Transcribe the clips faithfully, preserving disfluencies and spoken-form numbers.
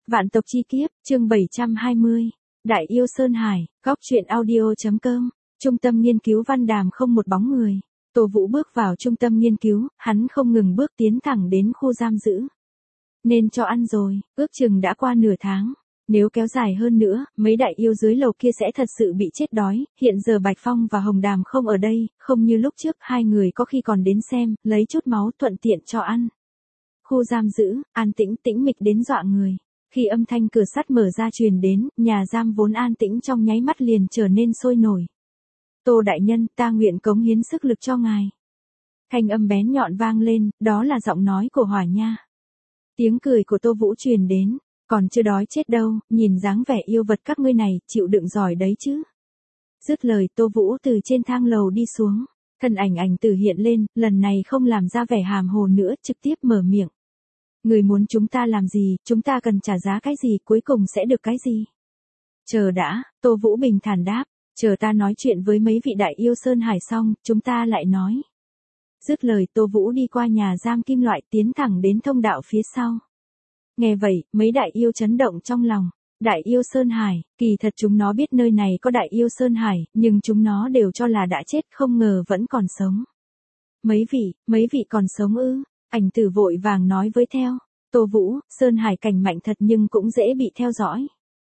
Vạn tộc chi kiếp, chương bảy trăm hai mươi. Đại yêu Sơn Hải, góc truyện audio.com. Trung tâm nghiên cứu Văn Đàm không một bóng người. Tô Vũ bước vào trung tâm nghiên cứu, hắn không ngừng bước tiến thẳng đến khu giam giữ. Nên cho ăn rồi, ước chừng đã qua nửa tháng. Nếu kéo dài hơn nữa, mấy đại yêu dưới lầu kia sẽ thật sự bị chết đói. Hiện giờ Bạch Phong và Hồng Đàm không ở đây, không như lúc trước hai người có khi còn đến xem, lấy chút máu thuận tiện cho ăn. Khu giam giữ, an tĩnh tĩnh mịch đến dọa người. Khi âm thanh cửa sắt mở ra truyền đến, nhà giam vốn an tĩnh trong nháy mắt liền trở nên sôi nổi. Tô đại nhân, ta nguyện cống hiến sức lực cho ngài. Thanh âm bén nhọn vang lên, đó là giọng nói của Hỏa Nha. Tiếng cười của Tô Vũ truyền đến, còn chưa đói chết đâu, nhìn dáng vẻ yêu vật các ngươi này, chịu đựng giỏi đấy chứ. Dứt lời Tô Vũ từ trên thang lầu đi xuống, thân ảnh ảnh tử hiện lên, lần này không làm ra vẻ hàm hồ nữa, trực tiếp mở miệng. Người muốn chúng ta làm gì, chúng ta cần trả giá cái gì, cuối cùng sẽ được cái gì? Chờ đã, Tô Vũ bình thản đáp, chờ ta nói chuyện với mấy vị đại yêu Sơn Hải xong, chúng ta lại nói. Dứt lời Tô Vũ đi qua nhà giam kim loại tiến thẳng đến thông đạo phía sau. Nghe vậy, mấy đại yêu chấn động trong lòng. Đại yêu Sơn Hải, kỳ thật chúng nó biết nơi này có đại yêu Sơn Hải, nhưng chúng nó đều cho là đã chết, không ngờ vẫn còn sống. Mấy vị, mấy vị còn sống ư? Ảnh tử vội vàng nói với theo. Tô Vũ, Sơn Hải cảnh mạnh thật nhưng cũng dễ bị theo dõi.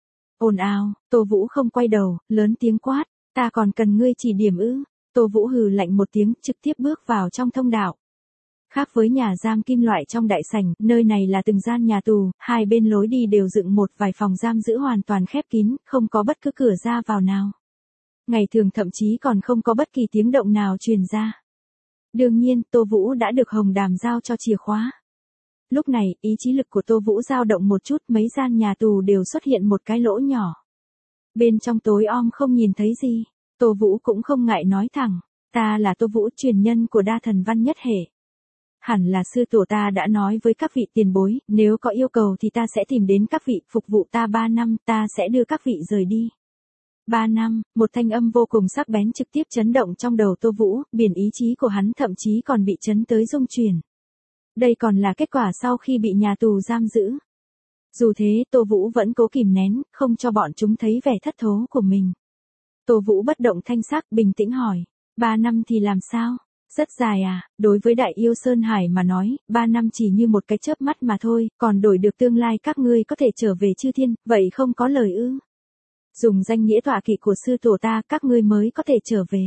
Ồn ào, Tô Vũ không quay đầu, lớn tiếng quát, ta còn cần ngươi chỉ điểm ư? Tô Vũ hừ lạnh một tiếng, trực tiếp bước vào trong thông đạo. Khác với nhà giam kim loại trong đại sảnh, nơi này là từng gian nhà tù, hai bên lối đi đều dựng một vài phòng giam giữ hoàn toàn khép kín, không có bất cứ cửa ra vào nào. Ngày thường thậm chí còn không có bất kỳ tiếng động nào truyền ra. Đương nhiên, Tô Vũ đã được Hồng Đàm giao cho chìa khóa. Lúc này, ý chí lực của Tô Vũ dao động một chút, mấy gian nhà tù đều xuất hiện một cái lỗ nhỏ. Bên trong tối om không nhìn thấy gì, Tô Vũ cũng không ngại nói thẳng, ta là Tô Vũ, truyền nhân của đa thần văn nhất hệ. Hẳn là sư tổ ta đã nói với các vị tiền bối, nếu có yêu cầu thì ta sẽ tìm đến các vị, phục vụ ta ba năm, ta sẽ đưa các vị rời đi. Ba năm, một thanh âm vô cùng sắc bén trực tiếp chấn động trong đầu Tô Vũ, biển ý chí của hắn thậm chí còn bị chấn tới rung chuyển. Đây còn là kết quả sau khi bị nhà tù giam giữ. Dù thế, Tô Vũ vẫn cố kìm nén, không cho bọn chúng thấy vẻ thất thố của mình. Tô Vũ bất động thanh sắc, bình tĩnh hỏi, ba năm thì làm sao? Rất dài à, đối với đại yêu Sơn Hải mà nói, ba năm chỉ như một cái chớp mắt mà thôi, còn đổi được tương lai các ngươi có thể trở về chư thiên, vậy không có lời ư? Dùng danh nghĩa tọa kỵ của sư tổ ta, các ngươi mới có thể trở về.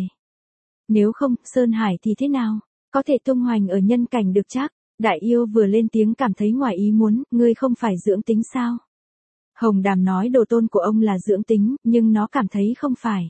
Nếu không, Sơn Hải thì thế nào? Có thể tung hoành ở nhân cảnh được chắc? Đại yêu vừa lên tiếng cảm thấy ngoài ý muốn, ngươi không phải dưỡng tính sao? Hồng Đàm nói đồ tôn của ông là dưỡng tính, nhưng nó cảm thấy không phải.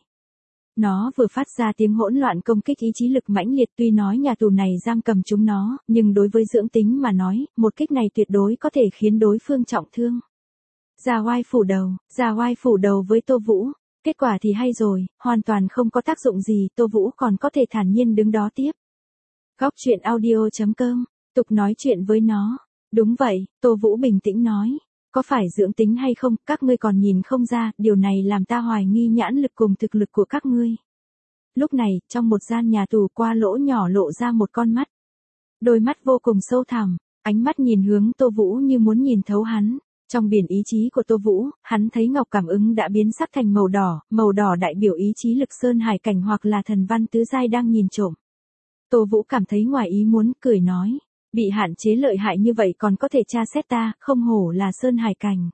Nó vừa phát ra tiếng hỗn loạn công kích ý chí lực mãnh liệt, tuy nói nhà tù này giam cầm chúng nó, nhưng đối với dưỡng tính mà nói, một kích này tuyệt đối có thể khiến đối phương trọng thương. Già oai phủ đầu, già oai phủ đầu với Tô Vũ, kết quả thì hay rồi, hoàn toàn không có tác dụng gì, Tô Vũ còn có thể thản nhiên đứng đó tiếp. Góc truyện audio.com, tục nói chuyện với nó. Đúng vậy, Tô Vũ bình tĩnh nói. Có phải dưỡng tính hay không, các ngươi còn nhìn không ra, điều này làm ta hoài nghi nhãn lực cùng thực lực của các ngươi. Lúc này, trong một gian nhà tù qua lỗ nhỏ lộ ra một con mắt. Đôi mắt vô cùng sâu thẳm, ánh mắt nhìn hướng Tô Vũ như muốn nhìn thấu hắn. Trong biển ý chí của Tô Vũ, hắn thấy ngọc cảm ứng đã biến sắc thành màu đỏ, màu đỏ đại biểu ý chí lực Sơn Hải cảnh hoặc là thần văn tứ giai đang nhìn trộm. Tô Vũ cảm thấy ngoài ý muốn, cười nói. Bị hạn chế lợi hại như vậy còn có thể tra xét ta, không hổ là Sơn Hải cảnh.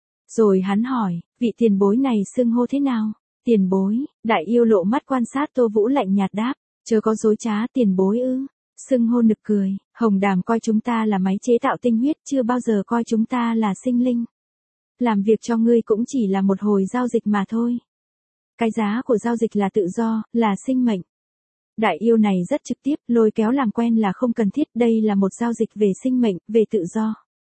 Rồi hắn hỏi, vị tiền bối này xưng hô thế nào? Tiền bối, đại yêu lộ mắt quan sát Tô Vũ lạnh nhạt đáp, chớ có dối trá, tiền bối ư? Xưng hô nực cười, Hồng Đàm coi chúng ta là máy chế tạo tinh huyết, chưa bao giờ coi chúng ta là sinh linh. Làm việc cho ngươi cũng chỉ là một hồi giao dịch mà thôi. Cái giá của giao dịch là tự do, là sinh mệnh. Đại yêu này rất trực tiếp, lôi kéo làm quen là không cần thiết, đây là một giao dịch về sinh mệnh, về tự do.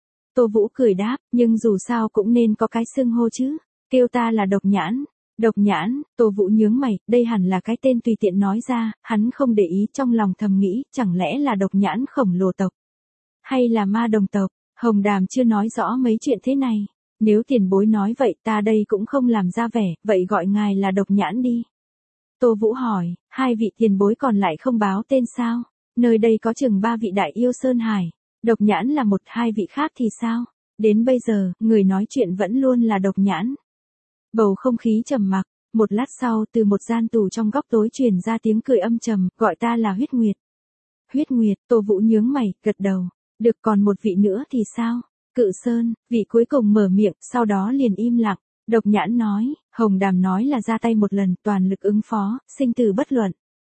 Tô Vũ cười đáp, nhưng dù sao cũng nên có cái xưng hô chứ, kêu ta là Độc Nhãn. Độc Nhãn, Tô Vũ nhướng mày, đây hẳn là cái tên tùy tiện nói ra, hắn không để ý, trong lòng thầm nghĩ, chẳng lẽ là Độc Nhãn khổng lồ tộc? Hay là ma đồng tộc? Hồng Đàm chưa nói rõ mấy chuyện thế này. Nếu tiền bối nói vậy ta đây cũng không làm ra vẻ, vậy gọi ngài là Độc Nhãn đi. Tô Vũ hỏi, hai vị tiền bối còn lại không báo tên sao? Nơi đây có chừng ba vị đại yêu Sơn Hải. Độc Nhãn là một, hai vị khác thì sao? Đến bây giờ, người nói chuyện vẫn luôn là Độc Nhãn. Bầu không khí trầm mặc, một lát sau từ một gian tù trong góc tối truyền ra tiếng cười âm trầm, gọi ta là Huyết Nguyệt. Huyết Nguyệt, Tô Vũ nhướng mày, gật đầu. Được, còn một vị nữa thì sao? Cự Sơn, vị cuối cùng mở miệng, sau đó liền im lặng. Độc Nhãn nói, Hồng Đàm nói là ra tay một lần, toàn lực ứng phó, sinh tử bất luận.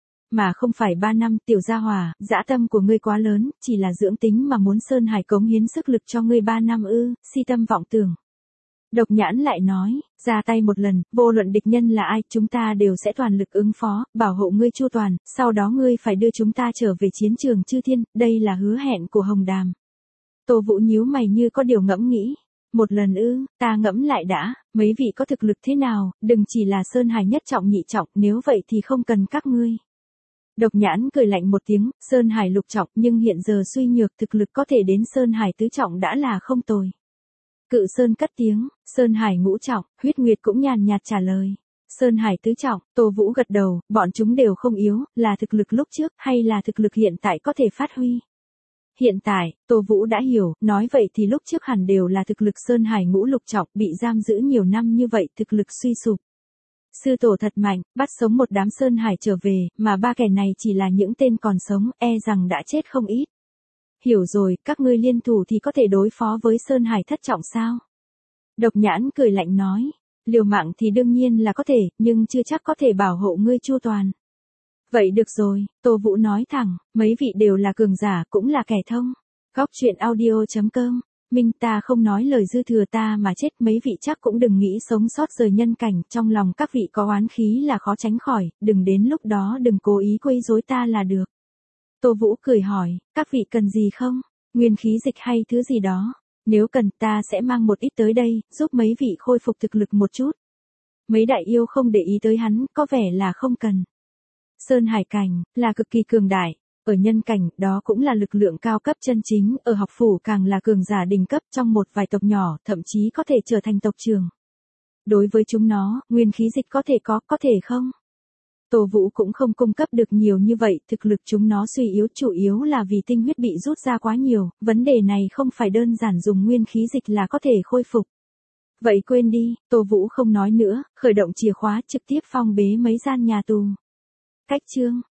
Mà không phải ba năm, Tiểu Gia Hỏa, dã tâm của ngươi quá lớn, chỉ là dưỡng tính mà muốn Sơn Hải cống hiến sức lực cho ngươi ba năm ư, si tâm vọng tưởng. Độc Nhãn lại nói, ra tay một lần, vô luận địch nhân là ai, chúng ta đều sẽ toàn lực ứng phó, bảo hộ ngươi chu toàn, sau đó ngươi phải đưa chúng ta trở về chiến trường Chư Thiên, đây là hứa hẹn của Hồng Đàm. Tô Vũ nhíu mày như có điều ngẫm nghĩ. Một lần ư, ta ngẫm lại đã, mấy vị có thực lực thế nào, đừng chỉ là Sơn Hải nhất trọng nhị trọng, nếu vậy thì không cần các ngươi. Độc Nhãn cười lạnh một tiếng, Sơn Hải lục trọng nhưng hiện giờ suy nhược thực lực có thể đến Sơn Hải tứ trọng đã là không tồi. Cự Sơn cất tiếng, Sơn Hải ngũ trọng, Huyết Nguyệt cũng nhàn nhạt trả lời. Sơn Hải tứ trọng, Tô Vũ gật đầu, bọn chúng đều không yếu, là thực lực lúc trước hay là thực lực hiện tại có thể phát huy. Hiện tại, Tô Vũ đã hiểu, nói vậy thì lúc trước hẳn đều là thực lực Sơn Hải ngũ lục trọng bị giam giữ nhiều năm như vậy thực lực suy sụp. Sư tổ thật mạnh, bắt sống một đám Sơn Hải trở về, mà ba kẻ này chỉ là những tên còn sống, e rằng đã chết không ít. Hiểu rồi, các ngươi liên thủ thì có thể đối phó với Sơn Hải thất trọng sao? Độc Nhãn cười lạnh nói, liều mạng thì đương nhiên là có thể, nhưng chưa chắc có thể bảo hộ ngươi chu toàn. Vậy được rồi, Tô Vũ nói thẳng, mấy vị đều là cường giả cũng là kẻ thông. Góc truyện audio chấm com, Minh ta không nói lời dư thừa ta mà chết, mấy vị chắc cũng đừng nghĩ sống sót rời nhân cảnh, trong lòng các vị có oán khí là khó tránh khỏi, đừng đến lúc đó đừng cố ý quấy rối ta là được. Tô Vũ cười hỏi, các vị cần gì không? Nguyên khí dịch hay thứ gì đó? Nếu cần ta sẽ mang một ít tới đây, giúp mấy vị khôi phục thực lực một chút. Mấy đại yêu không để ý tới hắn, có vẻ là không cần. Sơn Hải cảnh, là cực kỳ cường đại. Ở nhân cảnh, đó cũng là lực lượng cao cấp chân chính, ở học phủ càng là cường giả đỉnh cấp trong một vài tộc nhỏ, thậm chí có thể trở thành tộc trưởng. Đối với chúng nó, nguyên khí dịch có thể có, có thể không? Tô Vũ cũng không cung cấp được nhiều như vậy, thực lực chúng nó suy yếu chủ yếu là vì tinh huyết bị rút ra quá nhiều, vấn đề này không phải đơn giản dùng nguyên khí dịch là có thể khôi phục. Vậy quên đi, Tô Vũ không nói nữa, khởi động chìa khóa trực tiếp phong bế mấy gian nhà tù. Cách chương